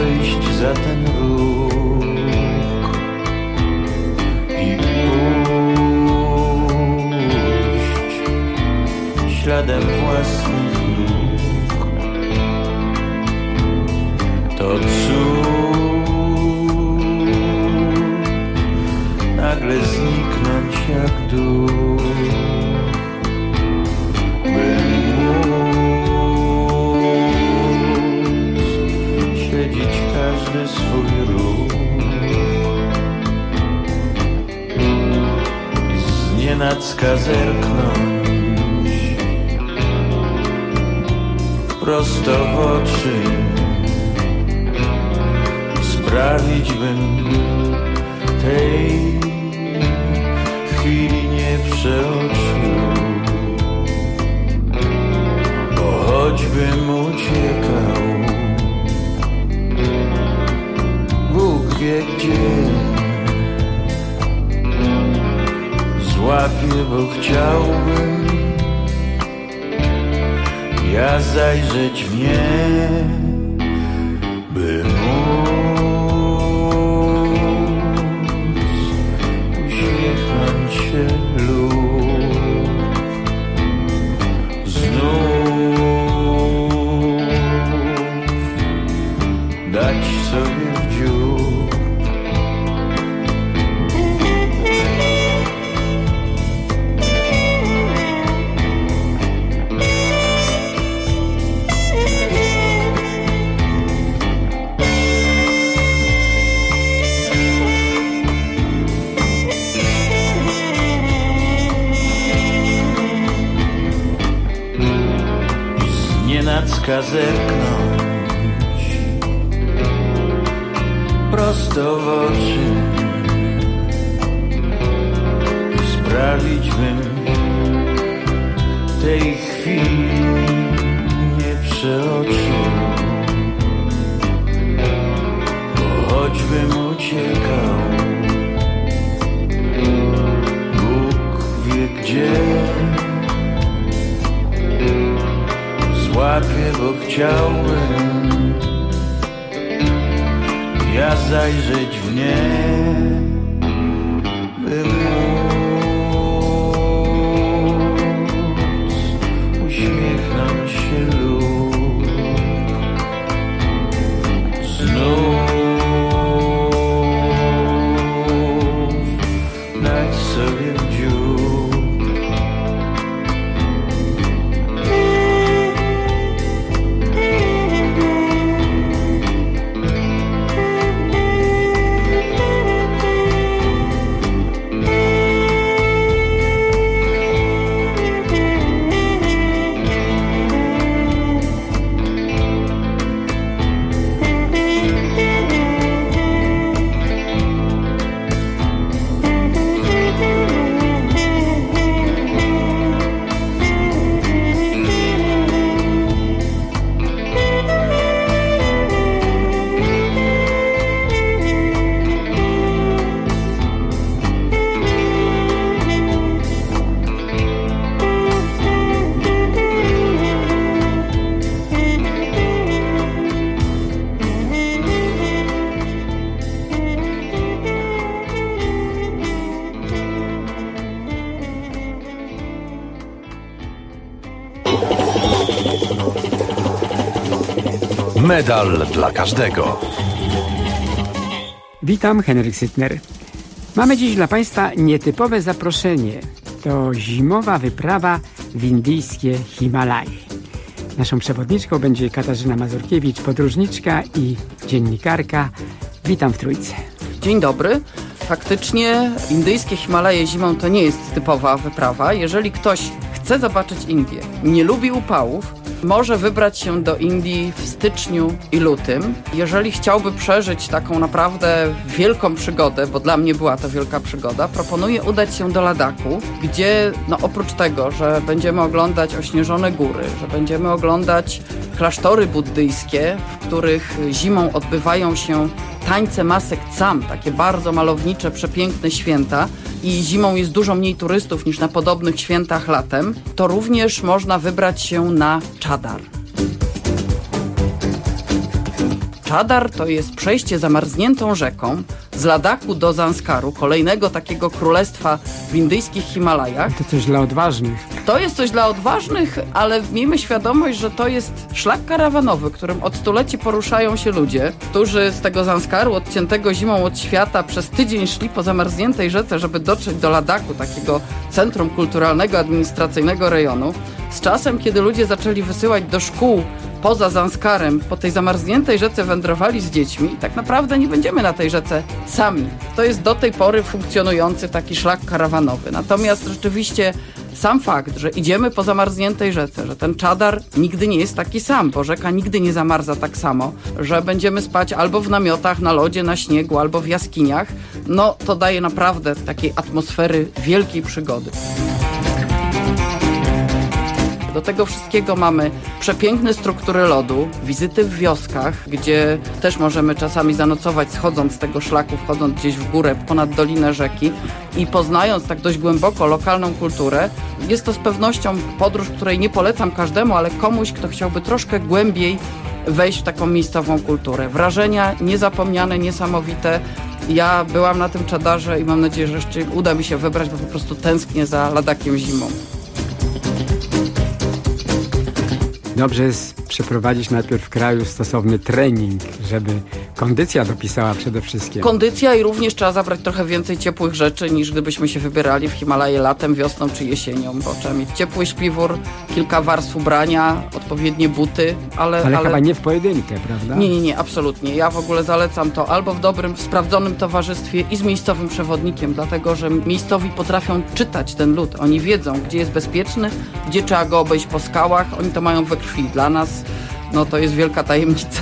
przejść za ten róg i pójść śladem własnych nóg. To cud nagle zniknąć jak duch, by móc śledzić każdy swój ruch i znienacka zerknąć prosto w oczy. Sprawić bym tej chwili nie przeoczył, bo choćbym uciekał, Bóg wie gdzie, złapię, bo chciałbym ja zajrzeć w nie, by móc uśmiechnąć się lub znów dać sobie w dziób. Znienacka zerknąć prosto w oczy i sprawić bym tej chwili nie przeoczył, bo choćbym uciekał, Bóg wie gdzie, złapię, bo chciałbym ja zajrzeć w nie, by móc uśmiechnąć się lub znów dać sobie w dziób. Medal dla każdego. Witam, Henryk Sytner. Mamy dziś dla Państwa nietypowe zaproszenie. To zimowa wyprawa w indyjskie Himalaje. Naszą przewodniczką będzie Katarzyna Mazurkiewicz, podróżniczka i dziennikarka. Witam w Trójce. Dzień dobry. Faktycznie indyjskie Himalaje zimą to nie jest typowa wyprawa. Jeżeli ktoś chce zobaczyć Indię, nie lubi upałów, może wybrać się do Indii w styczniu i lutym. Jeżeli chciałby przeżyć taką naprawdę wielką przygodę, bo dla mnie była to wielka przygoda, proponuję udać się do Ladaku, gdzie no oprócz tego, że będziemy oglądać ośnieżone góry, że będziemy oglądać klasztory buddyjskie, w których zimą odbywają się tańce masek Tsam, takie bardzo malownicze, przepiękne święta, i zimą jest dużo mniej turystów niż na podobnych świętach latem, to również można wybrać się na Czadar. Czadar to jest przejście zamarzniętą rzeką z Ladaku do Zanskaru, kolejnego takiego królestwa w indyjskich Himalajach. To coś dla odważnych. To jest coś dla odważnych, ale miejmy świadomość, że to jest szlak karawanowy, którym od stuleci poruszają się ludzie, którzy z tego Zanskaru, odciętego zimą od świata, przez tydzień szli po zamarzniętej rzece, żeby dotrzeć do Ladaku, takiego centrum kulturalnego, administracyjnego rejonu. Z czasem, kiedy ludzie zaczęli wysyłać do szkół poza Zanskarem, po tej zamarzniętej rzece wędrowali z dziećmi i tak naprawdę nie będziemy na tej rzece sami. To jest do tej pory funkcjonujący taki szlak karawanowy. Natomiast rzeczywiście sam fakt, że idziemy po zamarzniętej rzece, że ten Czadar nigdy nie jest taki sam, bo rzeka nigdy nie zamarza tak samo, że będziemy spać albo w namiotach, na lodzie, na śniegu, albo w jaskiniach, no to daje naprawdę takiej atmosfery wielkiej przygody. Do tego wszystkiego mamy przepiękne struktury lodu, wizyty w wioskach, gdzie też możemy czasami zanocować, schodząc z tego szlaku, wchodząc gdzieś w górę, ponad dolinę rzeki i poznając tak dość głęboko lokalną kulturę. Jest to z pewnością podróż, której nie polecam każdemu, ale komuś, kto chciałby troszkę głębiej wejść w taką miejscową kulturę. Wrażenia niezapomniane, niesamowite. Ja byłam na tym Czadarze i mam nadzieję, że jeszcze uda mi się wybrać, bo po prostu tęsknię za Ladakiem zimą. Dobrze jest przeprowadzić najpierw w kraju stosowny trening, żeby kondycja dopisała przede wszystkim. Kondycja i również trzeba zabrać trochę więcej ciepłych rzeczy, niż gdybyśmy się wybierali w Himalaje latem, wiosną czy jesienią, bo trzeba mieć ciepły śpiwór, kilka warstw ubrania, odpowiednie buty, ale... Ale, ale... chyba nie w pojedynkę, prawda? Nie, nie, nie, absolutnie. Ja w ogóle zalecam to albo w dobrym, w sprawdzonym towarzystwie i z miejscowym przewodnikiem, dlatego że miejscowi potrafią czytać ten lód. Oni wiedzą, gdzie jest bezpieczny, gdzie trzeba go obejść po skałach. Oni to mają we krwi. Dla nas no to jest wielka tajemnica.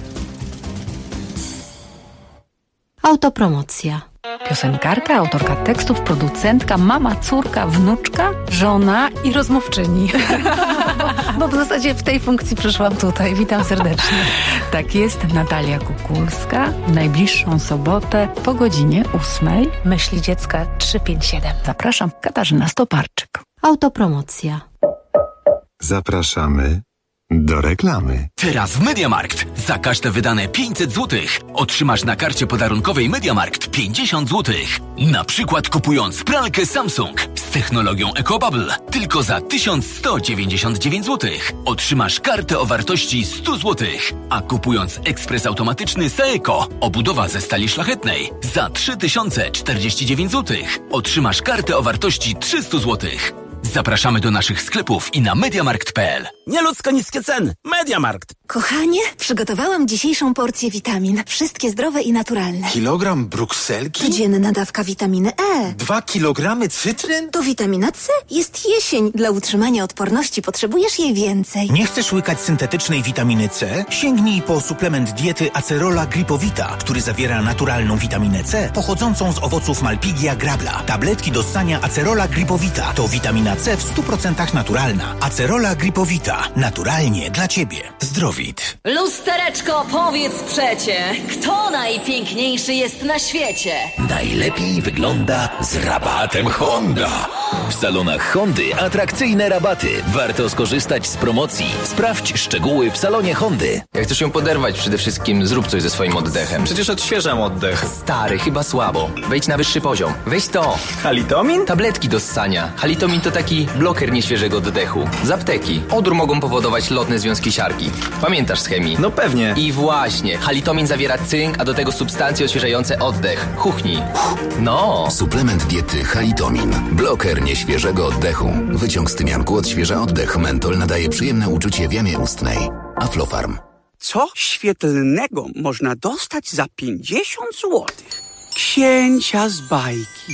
Autopromocja. Piosenkarka, autorka tekstów, producentka, mama, córka, wnuczka, żona i rozmówczyni. Bo w zasadzie w tej funkcji przyszłam tutaj. Witam serdecznie. Tak jest, Natalia Kukulska. W najbliższą sobotę po godzinie ósmej. Myśli dziecka trzysta pięćdziesiąt siedem. Zapraszam, Katarzyna Stoparczyk. Autopromocja. Zapraszamy do reklamy. Teraz w MediaMarkt za każde wydane pięćset złotych otrzymasz na karcie podarunkowej MediaMarkt pięćdziesiąt złotych. Na przykład kupując pralkę Samsung z technologią EcoBubble tylko za tysiąc sto dziewięćdziesiąt dziewięć złotych otrzymasz kartę o wartości sto złotych. A kupując ekspres automatyczny Saeco obudowa ze stali szlachetnej za trzy tysiące czterdzieści dziewięć złotych otrzymasz kartę o wartości trzysta złotych. Zapraszamy do naszych sklepów i na mediamarkt kropka p l. Nieludzko niskie ceny. MediaMarkt. Kochanie, przygotowałam dzisiejszą porcję witamin. Wszystkie zdrowe i naturalne. Kilogram brukselki? Codzienna dawka witaminy E. Dwa kilogramy cytryn? To witamina C. Jest jesień. Dla utrzymania odporności potrzebujesz jej więcej. Nie chcesz łykać syntetycznej witaminy C? Sięgnij po suplement diety Acerola Gripowita, który zawiera naturalną witaminę C pochodzącą z owoców Malpighia grabla. Tabletki do ssania Acerola Gripowita to witamina C w stu procentach naturalna. Acerola Gripowita. Naturalnie dla Ciebie. Zdrowit. Lustereczko, powiedz przecie, kto najpiękniejszy jest na świecie? Najlepiej wygląda z rabatem Honda. W salonach Hondy atrakcyjne rabaty. Warto skorzystać z promocji. Sprawdź szczegóły w salonie Hondy. Jak chcesz się poderwać, przede wszystkim zrób coś ze swoim oddechem. Przecież odświeżam oddech. Stary, chyba słabo. Wejdź na wyższy poziom. Weź to. Halitomin? Tabletki do ssania. Halitomin to taki bloker nieświeżego oddechu. Z apteki. Odór mogą powodować lotne związki siarki. Pamiętasz z chemii? No pewnie. I właśnie. Halitomin zawiera cynk, a do tego substancje odświeżające oddech. Chuchnij. No. Suplement diety Halitomin. Bloker nieświeżego oddechu. Wyciąg z tymianku odświeża oddech. Mentol nadaje przyjemne uczucie w jamie ustnej. Aflofarm. Co świetlnego można dostać za pięćdziesiąt złotych? Księcia z bajki.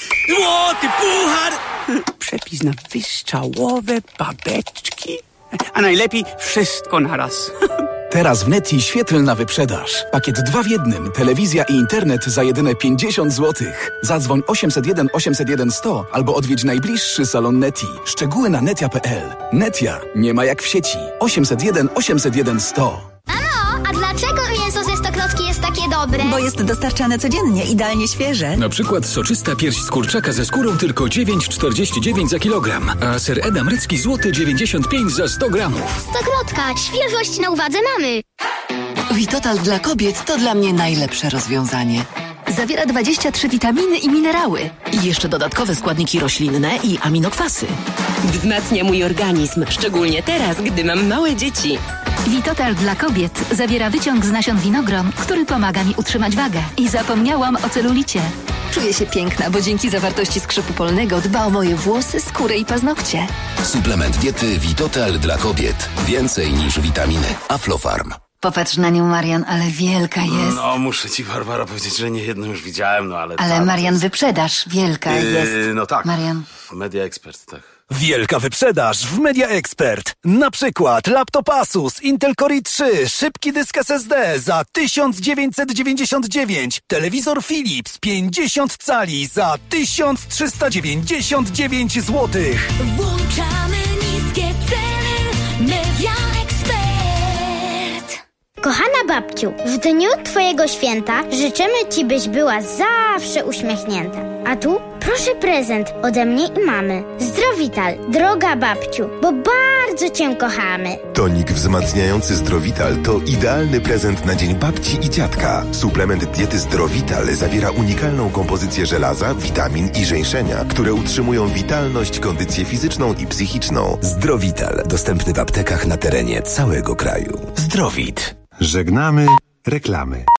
Złoty puchar! Przepis na wystrzałowe babeczki. A najlepiej wszystko naraz. Teraz w Neti świetlna wyprzedaż. Pakiet dwa w jednym. Telewizja i internet za jedyne pięćdziesiąt złotych. Zadzwoń osiemset jeden osiemset jeden sto albo odwiedź najbliższy salon Neti. Szczegóły na netia kropka p l. Netia. Nie ma jak w sieci. osiemset jeden osiemset jeden sto. Mamo, a dlaczego mięso ze Stokrotki jest takie dobre? Bo jest dostarczane codziennie, idealnie świeże. Na przykład soczysta pierś z kurczaka ze skórą tylko dziewięć czterdzieści dziewięć za kilogram, a ser edam rycki złoty dziewięćdziesiąt pięć za sto gramów. Stokrotka, świeżość na uwadze mamy. Vitotal dla kobiet to dla mnie najlepsze rozwiązanie. Zawiera dwadzieścia trzy witaminy i minerały. I jeszcze dodatkowe składniki roślinne i aminokwasy. Wzmacnia mój organizm, szczególnie teraz, gdy mam małe dzieci. Vitotal dla kobiet zawiera wyciąg z nasion winogron, który pomaga mi utrzymać wagę. I zapomniałam o celulicie. Czuję się piękna, bo dzięki zawartości skrzypu polnego dba o moje włosy, skórę i paznokcie. Suplement diety Vitotal dla kobiet. Więcej niż witaminy. Aflofarm. Popatrz na nią, Marian, ale wielka jest. No, muszę ci, Barbara, powiedzieć, że nie jedną już widziałem, no ale... Ale tam, Marian, jest... wyprzedaż, wielka yy, jest. No tak. Marian. Media Expert, tak. Wielka wyprzedaż w Media Expert. Na przykład laptop Asus Intel Core i trzy, szybki dysk S S D za tysiąc dziewięćset dziewięćdziesiąt dziewięć, telewizor Philips pięćdziesiąt cali za tysiąc trzysta dziewięćdziesiąt dziewięć złotych. Włączamy niskie ceny. Media Expert. Kochana babciu, w dniu twojego święta życzymy ci, byś była zawsze uśmiechnięta. A tu proszę prezent ode mnie i mamy. Zdrowital, droga babciu, bo bardzo cię kochamy. Tonik wzmacniający Zdrowital to idealny prezent na dzień babci i dziadka. Suplement diety Zdrowital zawiera unikalną kompozycję żelaza, witamin i żeńszenia, które utrzymują witalność, kondycję fizyczną i psychiczną. Zdrowital, dostępny w aptekach na terenie całego kraju. Zdrowit. Żegnamy reklamy.